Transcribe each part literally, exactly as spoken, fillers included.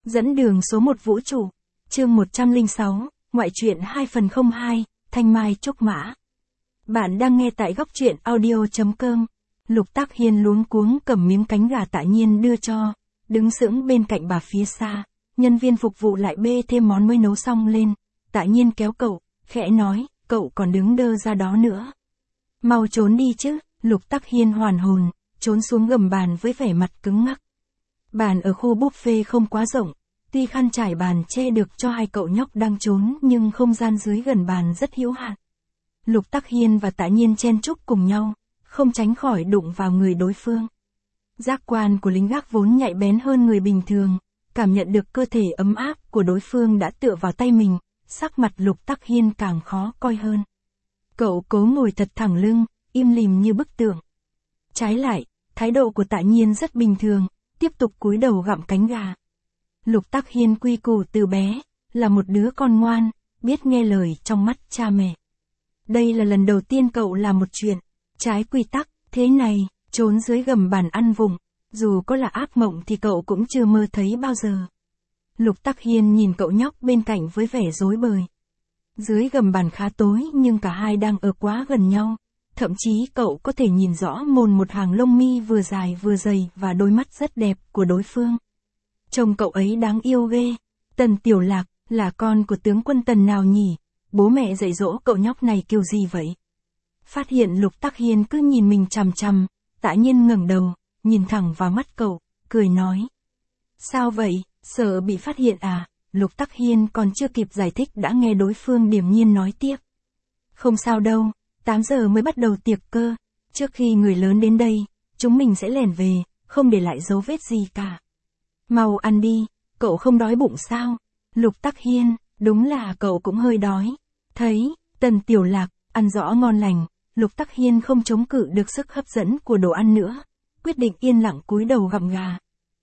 Dẫn đường số một vũ trụ. Chương một trăm lẻ sáu, ngoại truyện hai phần không hai, Thanh Mai Trúc Mã. Bạn đang nghe tại góc truyện audio chấm com. Lục Tắc Hiên luống cuống cầm miếng cánh gà Tạ Nhiên đưa cho, đứng sững bên cạnh bà phía xa, nhân viên phục vụ lại bê thêm món mới nấu xong lên. Tạ Nhiên kéo cậu, khẽ nói, cậu còn đứng đơ ra đó nữa. Mau trốn đi chứ. Lục Tắc Hiên hoàn hồn, trốn xuống gầm bàn với vẻ mặt cứng ngắc. Bàn ở khu buffet không quá rộng, tuy khăn trải bàn che được cho hai cậu nhóc đang trốn nhưng không gian dưới gần bàn rất hữu hạn. Lục Tắc Hiên và Tạ Nhiên chen chúc cùng nhau, không tránh khỏi đụng vào người đối phương. Giác quan của lính gác vốn nhạy bén hơn người bình thường, cảm nhận được cơ thể ấm áp của đối phương đã tựa vào tay mình, sắc mặt Lục Tắc Hiên càng khó coi hơn. Cậu cố ngồi thật thẳng lưng, im lìm như bức tượng. Trái lại, thái độ của Tạ Nhiên rất bình thường, tiếp tục cúi đầu gặm cánh gà. Lục Tắc Hiên quy củ từ bé, là một đứa con ngoan, biết nghe lời trong mắt cha mẹ. Đây là lần đầu tiên cậu làm một chuyện trái quy tắc thế này, trốn dưới gầm bàn ăn vụng, dù có là ác mộng thì cậu cũng chưa mơ thấy bao giờ. Lục Tắc Hiên nhìn cậu nhóc bên cạnh với vẻ rối bời. Dưới gầm bàn khá tối nhưng cả hai đang ở quá gần nhau, thậm chí cậu có thể nhìn rõ mồn một hàng lông mi vừa dài vừa dày và đôi mắt rất đẹp của đối phương. Trông cậu ấy đáng yêu ghê. Tần Tiểu Lạc, là con của tướng quân Tần nào nhỉ? Bố mẹ dạy dỗ cậu nhóc này kiểu gì vậy? Phát hiện Lục Tắc Hiên cứ nhìn mình chằm chằm, Tạ Nhiên ngẩng đầu, nhìn thẳng vào mắt cậu, cười nói. Sao vậy, sợ bị phát hiện à? Lục Tắc Hiên còn chưa kịp giải thích đã nghe đối phương điềm nhiên nói tiếp. Không sao đâu, tám giờ mới bắt đầu tiệc cơ, trước khi người lớn đến đây, chúng mình sẽ lẻn về, không để lại dấu vết gì cả. Mau ăn đi, cậu không đói bụng sao? Lục Tắc Hiên, đúng là cậu cũng hơi đói. Thấy, Tần Tiểu Lạc, ăn rõ ngon lành, Lục Tắc Hiên không chống cự được sức hấp dẫn của đồ ăn nữa, quyết định yên lặng cúi đầu gặm gà.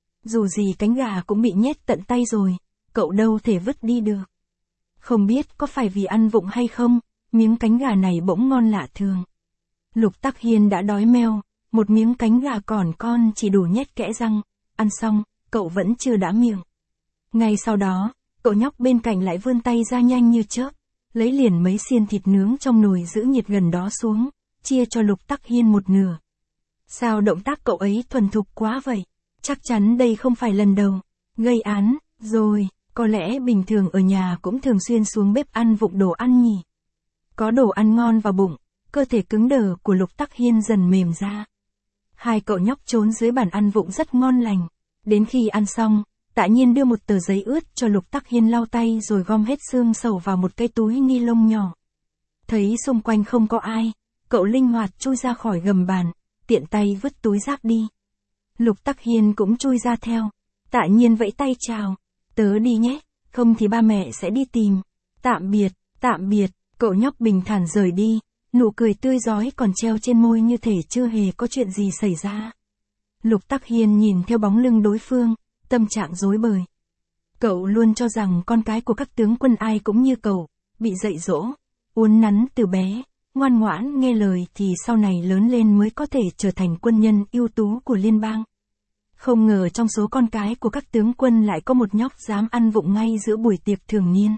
Dù gì cánh gà cũng bị nhét tận tay rồi, cậu đâu thể vứt đi được. Không biết có phải vì ăn vụng hay không, miếng cánh gà này bỗng ngon lạ thường. Lục Tắc Hiên đã đói meo, một miếng cánh gà còn con chỉ đủ nhét kẽ răng, ăn xong, cậu vẫn chưa đã miệng. Ngay sau đó, cậu nhóc bên cạnh lại vươn tay ra nhanh như chớp, lấy liền mấy xiên thịt nướng trong nồi giữ nhiệt gần đó xuống, chia cho Lục Tắc Hiên một nửa. Sao động tác cậu ấy thuần thục quá vậy? Chắc chắn đây không phải lần đầu gây án, rồi, có lẽ bình thường ở nhà cũng thường xuyên xuống bếp ăn vụng đồ ăn nhỉ. Có đồ ăn ngon vào bụng, cơ thể cứng đờ của Lục Tắc Hiên dần mềm ra. Hai cậu nhóc trốn dưới bàn ăn vụng rất ngon lành. Đến khi ăn xong, Tạ Nhiên đưa một tờ giấy ướt cho Lục Tắc Hiên lau tay rồi gom hết xương sầu vào một cái túi ni lông nhỏ. Thấy xung quanh không có ai, cậu linh hoạt chui ra khỏi gầm bàn, tiện tay vứt túi rác đi. Lục Tắc Hiên cũng chui ra theo. Tạ Nhiên vẫy tay chào, tớ đi nhé, không thì ba mẹ sẽ đi tìm. Tạm biệt, tạm biệt, cậu nhóc bình thản rời đi, nụ cười tươi rói còn treo trên môi như thể chưa hề có chuyện gì xảy ra. Lục Tắc Hiên nhìn theo bóng lưng đối phương, tâm trạng rối bời. Cậu luôn cho rằng con cái của các tướng quân ai cũng như cậu, bị dạy dỗ, uốn nắn từ bé, ngoan ngoãn nghe lời thì sau này lớn lên mới có thể trở thành quân nhân ưu tú của liên bang. Không ngờ trong số con cái của các tướng quân lại có một nhóc dám ăn vụng ngay giữa buổi tiệc thường niên.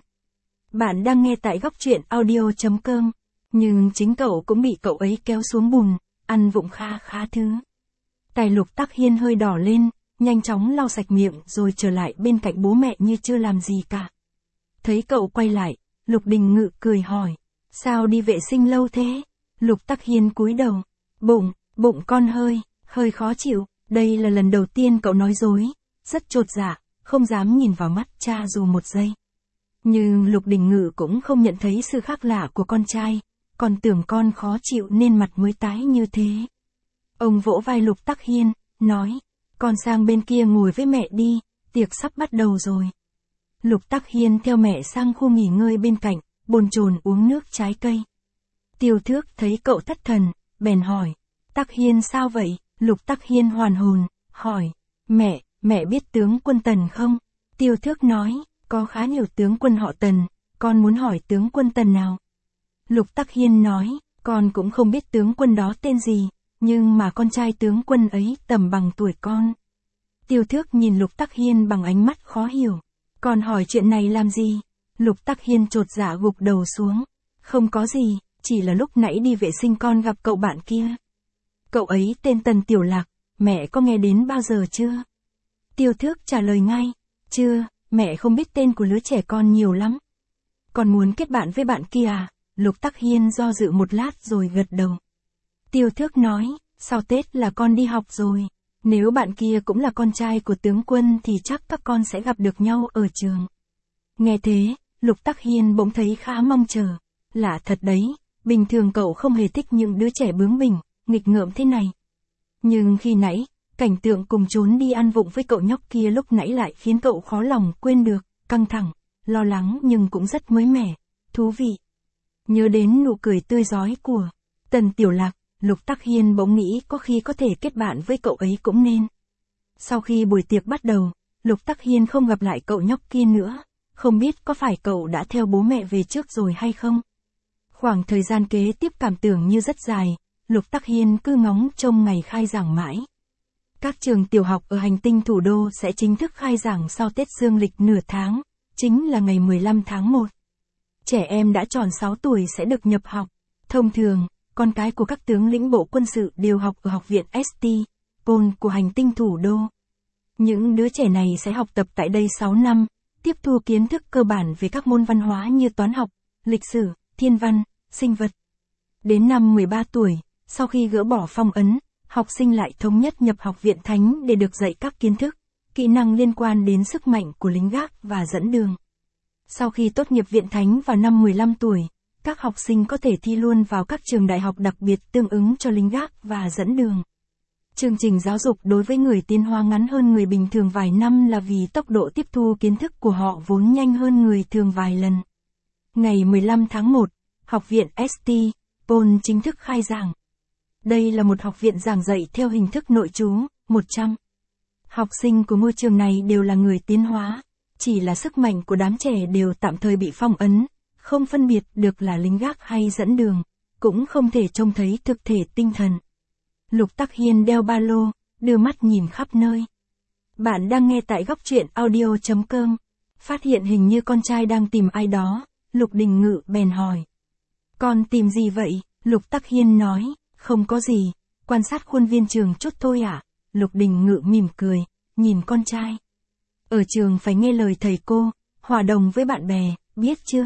Bạn đang nghe tại góc truyện audio chấm com, nhưng chính cậu cũng bị cậu ấy kéo xuống bùn, ăn vụng kha khá thứ. Tai Lục Tắc Hiên hơi đỏ lên, nhanh chóng lau sạch miệng rồi trở lại bên cạnh bố mẹ như chưa làm gì cả. Thấy cậu quay lại, Lục Đình Ngự cười hỏi, sao đi vệ sinh lâu thế? Lục Tắc Hiên cúi đầu, bụng, bụng con hơi, hơi khó chịu, đây là lần đầu tiên cậu nói dối, rất chột dạ, không dám nhìn vào mắt cha dù một giây. Nhưng Lục Đình Ngự cũng không nhận thấy sự khác lạ của con trai, còn tưởng con khó chịu nên mặt mới tái như thế. Ông vỗ vai Lục Tắc Hiên, nói, con sang bên kia ngồi với mẹ đi, tiệc sắp bắt đầu rồi. Lục Tắc Hiên theo mẹ sang khu nghỉ ngơi bên cạnh, bồn chồn uống nước trái cây. Tiêu Thước thấy cậu thất thần, bèn hỏi, Tắc Hiên sao vậy? Lục Tắc Hiên hoàn hồn, hỏi, mẹ, mẹ biết tướng quân Tần không? Tiêu Thước nói, có khá nhiều tướng quân họ Tần, con muốn hỏi tướng quân Tần nào? Lục Tắc Hiên nói, con cũng không biết tướng quân đó tên gì, nhưng mà con trai tướng quân ấy tầm bằng tuổi con. Tiêu Thước nhìn Lục Tắc Hiên bằng ánh mắt khó hiểu. Còn hỏi chuyện này làm gì? Lục Tắc Hiên chột dạ gục đầu xuống. Không có gì, chỉ là lúc nãy đi vệ sinh con gặp cậu bạn kia. Cậu ấy tên Tần Tiểu Lạc, mẹ có nghe đến bao giờ chưa? Tiêu Thước trả lời ngay. Chưa, mẹ không biết tên của lứa trẻ con nhiều lắm. Còn muốn kết bạn với bạn kia à? Lục Tắc Hiên do dự một lát rồi gật đầu. Tiêu Thước nói, sau Tết là con đi học rồi. Nếu bạn kia cũng là con trai của tướng quân thì chắc các con sẽ gặp được nhau ở trường. Nghe thế, Lục Tắc Hiên bỗng thấy khá mong chờ. Lạ thật đấy, bình thường cậu không hề thích những đứa trẻ bướng bỉnh, nghịch ngợm thế này. Nhưng khi nãy, cảnh tượng cùng trốn đi ăn vụng với cậu nhóc kia lúc nãy lại khiến cậu khó lòng quên được, căng thẳng, lo lắng nhưng cũng rất mới mẻ, thú vị. Nhớ đến nụ cười tươi rói của Tần Tiểu Lạc, Lục Tắc Hiên bỗng nghĩ có khi có thể kết bạn với cậu ấy cũng nên. Sau khi buổi tiệc bắt đầu, Lục Tắc Hiên không gặp lại cậu nhóc kia nữa, không biết có phải cậu đã theo bố mẹ về trước rồi hay không. Khoảng thời gian kế tiếp cảm tưởng như rất dài, Lục Tắc Hiên cứ ngóng trông ngày khai giảng mãi. Các trường tiểu học ở hành tinh thủ đô sẽ chính thức khai giảng sau Tết dương lịch nửa tháng, chính là ngày mười lăm tháng một. Trẻ em đã tròn sáu tuổi sẽ được nhập học. Thông thường, con cái của các tướng lĩnh bộ quân sự đều học ở học viện ét tê, Pol của hành tinh thủ đô. Những đứa trẻ này sẽ học tập tại đây sáu năm, tiếp thu kiến thức cơ bản về các môn văn hóa như toán học, lịch sử, thiên văn, sinh vật. Đến năm mười ba tuổi, sau khi gỡ bỏ phong ấn, học sinh lại thống nhất nhập học viện thánh để được dạy các kiến thức, kỹ năng liên quan đến sức mạnh của lính gác và dẫn đường. Sau khi tốt nghiệp viện thánh vào năm mười lăm tuổi, các học sinh có thể thi luôn vào các trường đại học đặc biệt tương ứng cho lính gác và dẫn đường. Chương trình giáo dục đối với người tiến hóa ngắn hơn người bình thường vài năm là vì tốc độ tiếp thu kiến thức của họ vốn nhanh hơn người thường vài lần. Ngày mười lăm tháng một, học viện ét tê, Pol chính thức khai giảng. Đây là một học viện giảng dạy theo hình thức nội trú, một trăm. Học sinh của ngôi trường này đều là người tiến hóa, chỉ là sức mạnh của đám trẻ đều tạm thời bị phong ấn, không phân biệt được là lính gác hay dẫn đường, cũng không thể trông thấy thực thể tinh thần. Lục Tắc Hiên đeo ba lô, đưa mắt nhìn khắp nơi. Bạn đang nghe tại góc truyện audio chấm com. Phát hiện hình như con trai đang tìm ai đó, Lục Đình Ngự bèn hỏi. Con tìm gì vậy? Lục Tắc Hiên nói, không có gì, quan sát khuôn viên trường chút thôi ạ. À? Lục Đình Ngự mỉm cười, nhìn con trai. Ở trường phải nghe lời thầy cô, hòa đồng với bạn bè, biết chưa?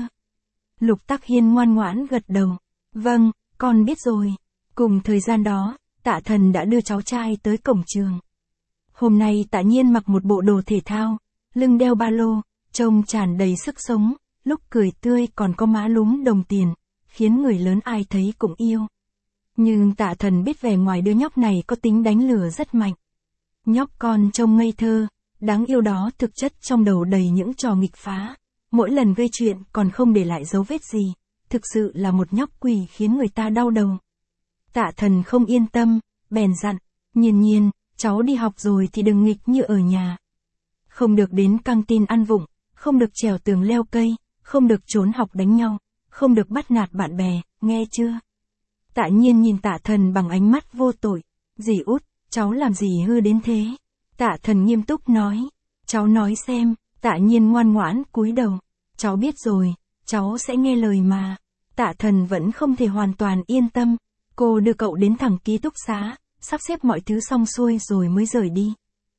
Lục Tắc Hiên ngoan ngoãn gật đầu. Vâng, con biết rồi. Cùng thời gian đó, Tạ Thần đã đưa cháu trai tới cổng trường. Hôm nay Tạ Nhiên mặc một bộ đồ thể thao, lưng đeo ba lô, trông tràn đầy sức sống, lúc cười tươi còn có má lúm đồng tiền, khiến người lớn ai thấy cũng yêu. Nhưng Tạ Thần biết vẻ ngoài đứa nhóc này có tính đánh lừa rất mạnh. Nhóc con trông ngây thơ, đáng yêu đó thực chất trong đầu đầy những trò nghịch phá, mỗi lần gây chuyện còn không để lại dấu vết gì, thực sự là một nhóc quỷ khiến người ta đau đầu. Tạ Thần không yên tâm, bèn dặn, Nhiên Nhiên, cháu đi học rồi thì đừng nghịch như ở nhà. Không được đến căng tin ăn vụng, không được trèo tường leo cây, không được trốn học đánh nhau, không được bắt nạt bạn bè, nghe chưa? Tạ Nhiên nhìn Tạ Thần bằng ánh mắt vô tội. Dì út, cháu làm gì hư đến thế? Tạ Thần nghiêm túc nói. Cháu nói xem. Tạ Nhiên ngoan ngoãn cúi đầu. Cháu biết rồi, cháu sẽ nghe lời mà. Tạ Thần vẫn không thể hoàn toàn yên tâm. Cô đưa cậu đến thẳng ký túc xá, sắp xếp mọi thứ xong xuôi rồi mới rời đi.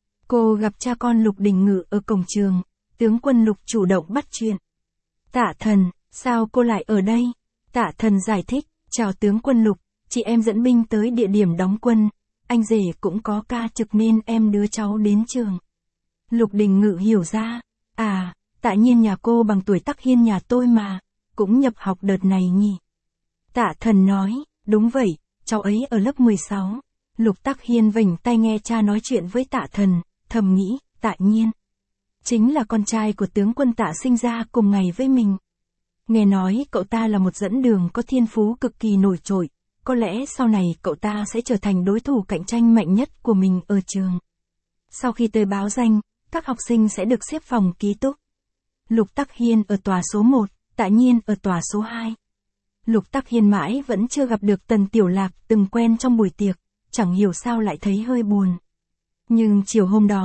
Cô gặp cha con Lục Đình Ngự ở cổng trường. Tướng quân Lục chủ động bắt chuyện. Tạ Thần, sao cô lại ở đây? Tạ Thần giải thích. Chào tướng quân Lục, chị em dẫn binh tới địa điểm đóng quân, anh rể cũng có ca trực nên em đưa cháu đến trường. Lục Đình Ngự hiểu ra, à, Tạ Nhiên nhà cô bằng tuổi Tắc Hiên nhà tôi mà, cũng nhập học đợt này nhỉ. Tạ Thần nói, đúng vậy, cháu ấy ở lớp mười sáu. Lục Tắc Hiên vểnh tai nghe cha nói chuyện với Tạ Thần, thầm nghĩ, Tạ Nhiên chính là con trai của tướng quân Tạ sinh ra cùng ngày với mình. Nghe nói cậu ta là một dẫn đường có thiên phú cực kỳ nổi trội, có lẽ sau này cậu ta sẽ trở thành đối thủ cạnh tranh mạnh nhất của mình ở trường. Sau khi tới báo danh, các học sinh sẽ được xếp phòng ký túc. Lục Tắc Hiên ở tòa số một, Tạ Nhiên ở tòa số hai. Lục Tắc Hiên mãi vẫn chưa gặp được Tần Tiểu Lạc từng quen trong buổi tiệc, chẳng hiểu sao lại thấy hơi buồn. Nhưng chiều hôm đó,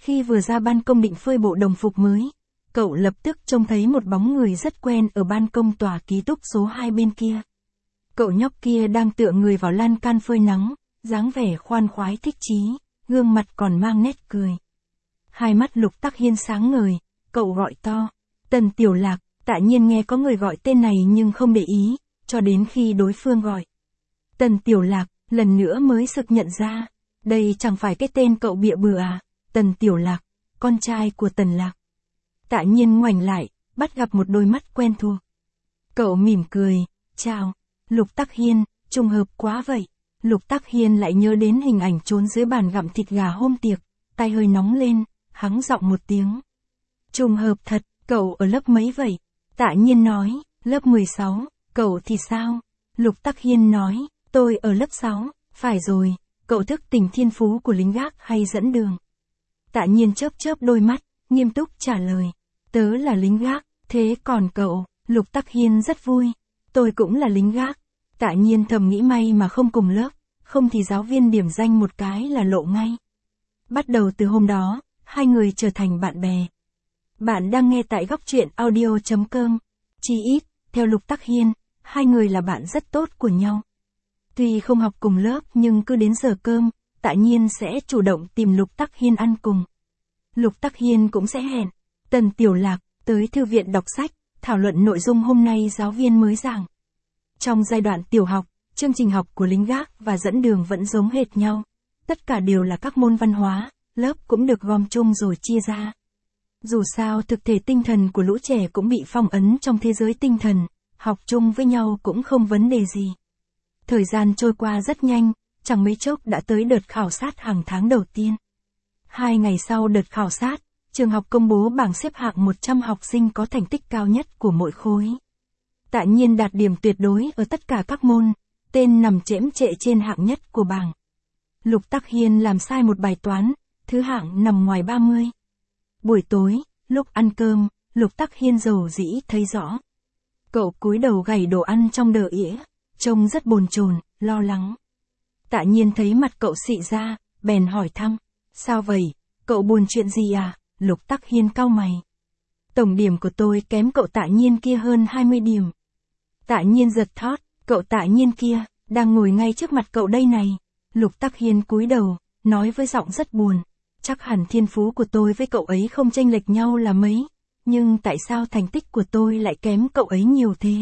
Khi vừa ra ban công định phơi bộ đồng phục mới, cậu lập tức trông thấy một bóng người rất quen ở ban công tòa ký túc số hai bên kia. Cậu nhóc kia đang tựa người vào lan can phơi nắng, dáng vẻ khoan khoái thích chí, gương mặt còn mang nét cười. Hai mắt Lục Tắc Hiên sáng ngời, cậu gọi to, Tần Tiểu Lạc. Tạ Nhiên nghe có người gọi tên này nhưng không để ý, cho đến khi đối phương gọi Tần Tiểu Lạc, lần nữa mới sực nhận ra, đây chẳng phải cái tên cậu bịa bừa à, Tần Tiểu Lạc, con trai của Tần Lạc. Tạ Nhiên ngoảnh lại, bắt gặp một đôi mắt quen thuộc. Cậu mỉm cười, chào, Lục Tắc Hiên, trùng hợp quá vậy. Lục Tắc Hiên lại nhớ đến hình ảnh trốn dưới bàn gặm thịt gà hôm tiệc, tay hơi nóng lên, hắng giọng một tiếng. Trùng hợp thật, cậu ở lớp mấy vậy? Tạ Nhiên nói, lớp mười sáu, cậu thì sao? Lục Tắc Hiên nói, tôi ở lớp sáu, phải rồi, cậu thức tỉnh thiên phú của lính gác hay dẫn đường? Tạ Nhiên chớp chớp đôi mắt, nghiêm túc trả lời, tớ là lính gác, thế còn cậu? Lục Tắc Hiên rất vui, tôi cũng là lính gác. Tạ Nhiên thầm nghĩ may mà không cùng lớp, không thì giáo viên điểm danh một cái là lộ ngay. Bắt đầu từ hôm đó, hai người trở thành bạn bè. Bạn đang nghe tại góc truyện audio chấm com. Chỉ ít, theo Lục Tắc Hiên, hai người là bạn rất tốt của nhau. Tuy không học cùng lớp nhưng cứ đến giờ cơm, Tạ Nhiên sẽ chủ động tìm Lục Tắc Hiên ăn cùng. Lục Tắc Hiên cũng sẽ hẹn Tần Tiểu Lạc tới thư viện đọc sách, thảo luận nội dung hôm nay giáo viên mới giảng. Trong giai đoạn tiểu học, chương trình học của lính gác và dẫn đường vẫn giống hệt nhau. Tất cả đều là các môn văn hóa, lớp cũng được gom chung rồi chia ra. Dù sao thực thể tinh thần của lũ trẻ cũng bị phong ấn trong thế giới tinh thần, học chung với nhau cũng không vấn đề gì. Thời gian trôi qua rất nhanh, chẳng mấy chốc đã tới đợt khảo sát hàng tháng đầu tiên. Hai ngày sau đợt khảo sát, trường học công bố bảng xếp hạng một trăm học sinh có thành tích cao nhất của mỗi khối. Tạ Nhiên đạt điểm tuyệt đối ở tất cả các môn, tên nằm chễm chệ trên hạng nhất của bảng. Lục Tắc Hiên làm sai một bài toán, thứ hạng nằm ngoài ba mươi. Buổi tối, lúc ăn cơm, Lục Tắc Hiên rầu rĩ thấy rõ. Cậu cúi đầu gảy đồ ăn trong đờ ỉa, trông rất bồn chồn, lo lắng. Tạ Nhiên thấy mặt cậu xị ra, bèn hỏi thăm, sao vậy, cậu buồn chuyện gì à? Lục Tắc Hiên cau mày. Tổng điểm của tôi kém cậu Tạ Nhiên kia hơn hai mươi điểm. Tạ Nhiên giật thót, cậu Tạ Nhiên kia, đang ngồi ngay trước mặt cậu đây này. Lục Tắc Hiên cúi đầu, nói với giọng rất buồn, chắc hẳn thiên phú của tôi với cậu ấy không chênh lệch nhau là mấy, nhưng tại sao thành tích của tôi lại kém cậu ấy nhiều thế?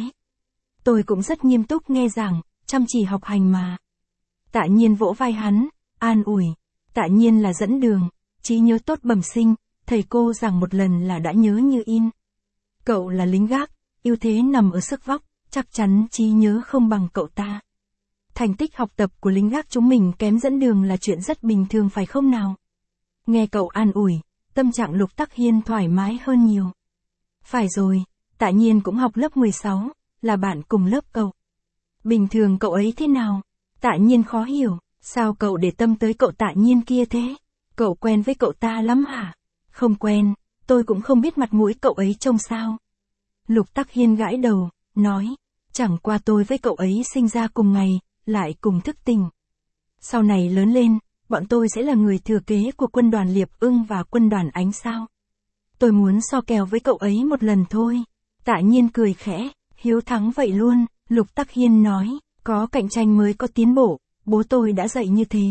Tôi cũng rất nghiêm túc nghe giảng, chăm chỉ học hành mà. Tạ Nhiên vỗ vai hắn, an ủi, Tạ Nhiên là dẫn đường, trí nhớ tốt bẩm sinh, thầy cô giảng một lần là đã nhớ như in. Cậu là lính gác, ưu thế nằm ở sức vóc, chắc chắn trí nhớ không bằng cậu ta. Thành tích học tập của lính gác chúng mình kém dẫn đường là chuyện rất bình thường phải không nào? Nghe cậu an ủi, tâm trạng Lục Tắc Hiên thoải mái hơn nhiều. Phải rồi, Tạ Nhiên cũng học lớp mười sáu, là bạn cùng lớp cậu. Bình thường cậu ấy thế nào? Tạ Nhiên khó hiểu, sao cậu để tâm tới cậu Tạ Nhiên kia thế? Cậu quen với cậu ta lắm hả? Không quen, tôi cũng không biết mặt mũi cậu ấy trông sao. Lục Tắc Hiên gãi đầu, nói, chẳng qua tôi với cậu ấy sinh ra cùng ngày, lại cùng thức tỉnh. Sau này lớn lên, bọn tôi sẽ là người thừa kế của quân đoàn Liệp Ưng và quân đoàn Ánh Sao. Tôi muốn so kèo với cậu ấy một lần thôi. Tạ Nhiên cười khẽ, hiếu thắng vậy luôn. Lục Tắc Hiên nói, có cạnh tranh mới có tiến bộ, bố tôi đã dạy như thế.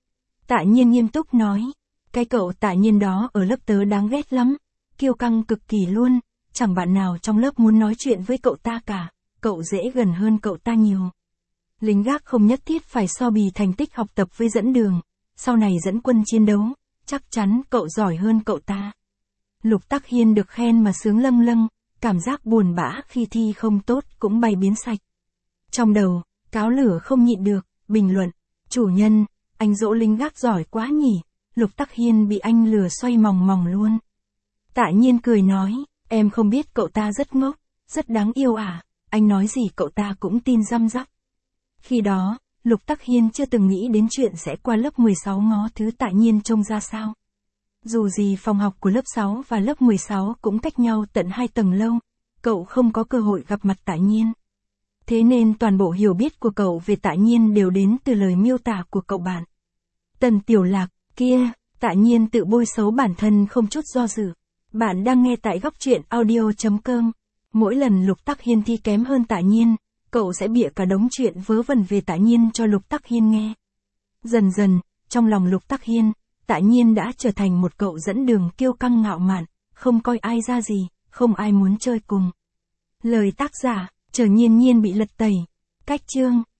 Tạ Nhiên nghiêm túc nói, cái cậu Tạ Nhiên đó ở lớp tớ đáng ghét lắm, kiêu căng cực kỳ luôn, chẳng bạn nào trong lớp muốn nói chuyện với cậu ta cả, cậu dễ gần hơn cậu ta nhiều. Lính gác không nhất thiết phải so bì thành tích học tập với dẫn đường, sau này dẫn quân chiến đấu, chắc chắn cậu giỏi hơn cậu ta. Lục Tắc Hiên được khen mà sướng lâng lâng, cảm giác buồn bã khi thi không tốt cũng bay biến sạch. Trong đầu, cáo lửa không nhịn được, bình luận, chủ nhân, anh dỗ lính gác giỏi quá nhỉ. Lục Tắc Hiên bị anh lừa xoay mòng mòng luôn. Tạ Nhiên cười nói, em không biết cậu ta rất ngốc, rất đáng yêu à, anh nói gì cậu ta cũng tin răm rắp. Khi đó, Lục Tắc Hiên chưa từng nghĩ đến chuyện sẽ qua lớp mười sáu ngó thứ Tạ Nhiên trông ra sao. Dù gì phòng học của lớp sáu và lớp mười sáu cũng cách nhau tận hai tầng lâu, cậu không có cơ hội gặp mặt Tạ Nhiên. Thế nên toàn bộ hiểu biết của cậu về Tạ Nhiên đều đến từ lời miêu tả của cậu bạn. Tần Tiểu Lạc, kia, Tạ Nhiên tự bôi xấu bản thân không chút do dự. Bạn đang nghe tại góc truyện audio.com. Mỗi lần Lục Tắc Hiên thi kém hơn Tạ Nhiên, cậu sẽ bịa cả đống chuyện vớ vẩn về Tạ Nhiên cho Lục Tắc Hiên nghe. Dần dần, trong lòng Lục Tắc Hiên, Tạ Nhiên đã trở thành một cậu dẫn đường kiêu căng ngạo mạn, không coi ai ra gì, không ai muốn chơi cùng. Lời tác giả, Trở Nhiên Nhiên bị lật tẩy. Cách chương